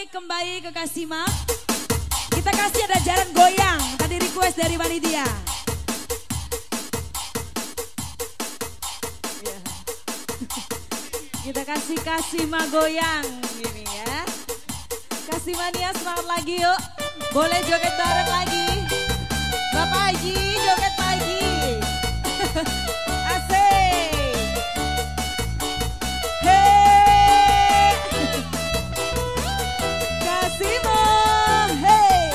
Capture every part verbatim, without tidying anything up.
kami kembali ke Kasima. Kita kasih ada jalan goyang. Tadi request dari panitia. Kita kasih Kasima goyang gini ya. Kasimania semangat lagi yuk. Boleh joget bareng lagi. Bapak Haji joget lagi. Asik. Hey. Kasima. Hey.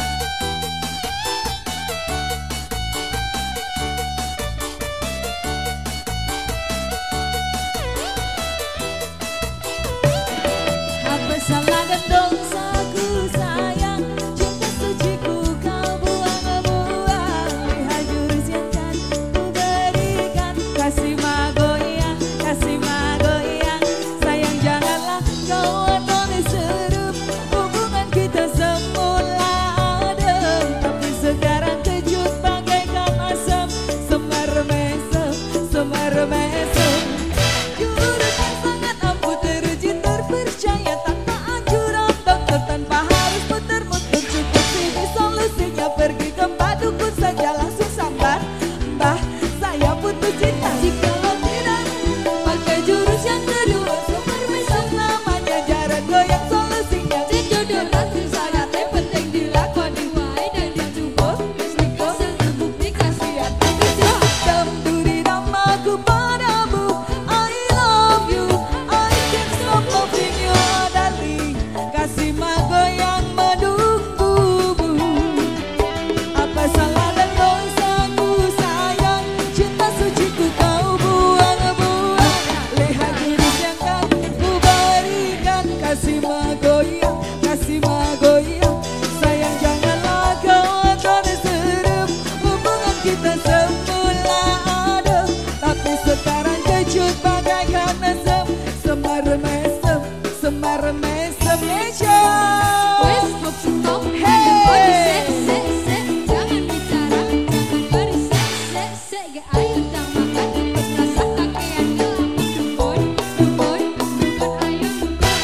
Apa salah dan dosaku sayang, cinta suciku kau buang-buang. Lihat jurus yang kan ku berikan. Kasima goyang, Kasima goyang. Sayang janganlah kau adoni serum. Hubungan kita semula adem, tapi sekarang kejut bagaikan asam. Semar mesem, semar mesem. Jurus yang sangat ampuh teruji terpercaya. Tanpa anjuran dokter, tanpa harus muter-muter, cukup ini solusinya. Pergi ke Mbah Dukun saja langsung sambar. Mbah, saya putus cinta. Jikalau tidak pakai jurus yang kedua, semar mesem namanya. Jaran goyang solusinya. Jodoh kasih saya teh penting dilakoni wae dan dicoba. Meskipun terbukti kasihan kerja. Dam duri namaku padamu, I love you, I can't stop loving you, darling. Kasima goyang menunggumu. Apa salah dan dosaku sayang, cinta suciku kau buang-buang. Lihat jurus yang kan ku berikan. Kasima goyang, Kasima goyang. Sayang janganlah kau adoni serum. Hubungan kita semula adem, tapi sekarang kecut bagaikan asam. Semar mesem, semar mesem meja. Wes stop stop, Hey. se se jangan bicara, jangan berisik, se se gak ayo tang makan, lepas rasa kakean gelap, dukun, dukun, dukun ayo dukun,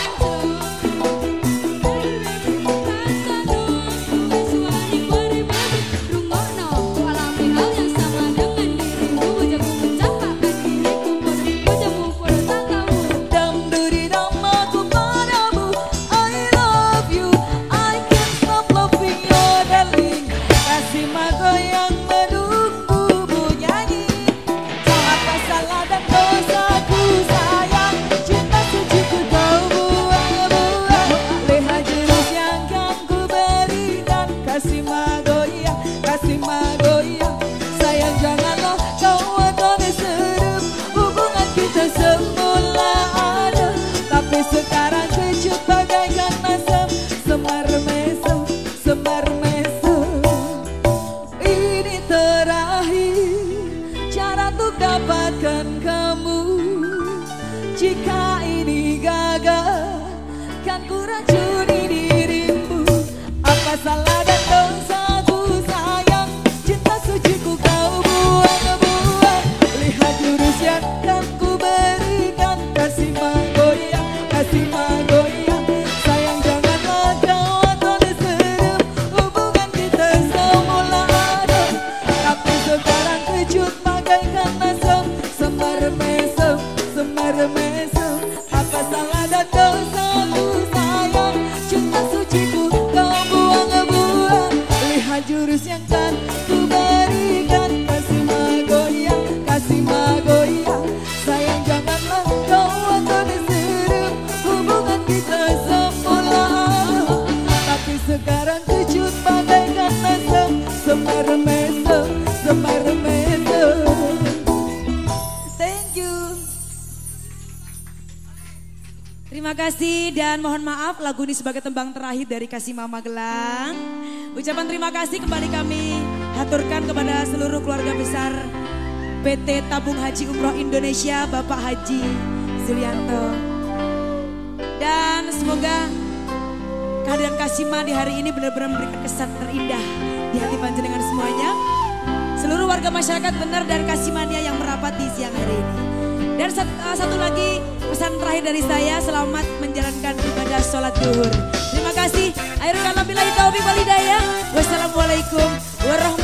kata dong, wes wani beri babi, rungokno, ku alami hal yang sama dengan dirimu, jago mencapakan diriku, podriku jamu pada tanggamu. Dam duri namaku padamu, I love you, I can't stop loving you, darling. Kasima goyang menunggumu nyanyi. Apa salah dan dosaku sayang, cinta suciku kau buang-buang. Lihat jurus yang kan ku berikan. Kasima goyang, Kasima goyang. Sayang janganlah kau adoni serum. Hubungan kita semula adem, tapi sekarang kecut bagaikan asam. Semar mesem, semar mesem. Ini terakhir cara untuk dapatkan kamu. Jika ini gagal, kan ku racuni dirimu. Apa salah dan dosaku sayang, cinta suciku kau buang-buang. Lihat jurus yang kan ku berikan. Kasima goyang, Kasima goyang. Sayang janganlah kau adoni serum. Hubungan kita semula adem, tapi sekarang kecut bagaikan asam. Semar mesem, semar mesem. Apa salah dan dosaku sayang, cinta suciku kau buang-buang. Lihat jurus yang kan ku berikan. Kasima goyang, Kasima goyang. Sayang janganlah kau adoni serum. Hubungan kita semula adem, tapi sekarang kecut bagaikan asam. Semar mesem, semar mesem. Thank you. Terima kasih dan mohon maaf lagu ini sebagai tembang terakhir dari Kasima Magelang. Ucapan terima kasih kembali kami haturkan kepada seluruh keluarga besar P T Tabung Haji Umroh Indonesia, Bapak Haji Zulianto. Dan semoga kehadiran Kasima di hari ini benar-benar memberikan kesan terindah di hati panjenengan semuanya. Seluruh warga masyarakat benar dan Kasimania yang merapat di siang hari ini. Dan satu, uh, satu lagi pesan terakhir dari saya, selamat menjalankan ibadah sholat duhur. Terima kasih. Akhirul kalam billahi taufiq wal hidayah. Wassalamualaikum warahmatullahi wabarakatuh.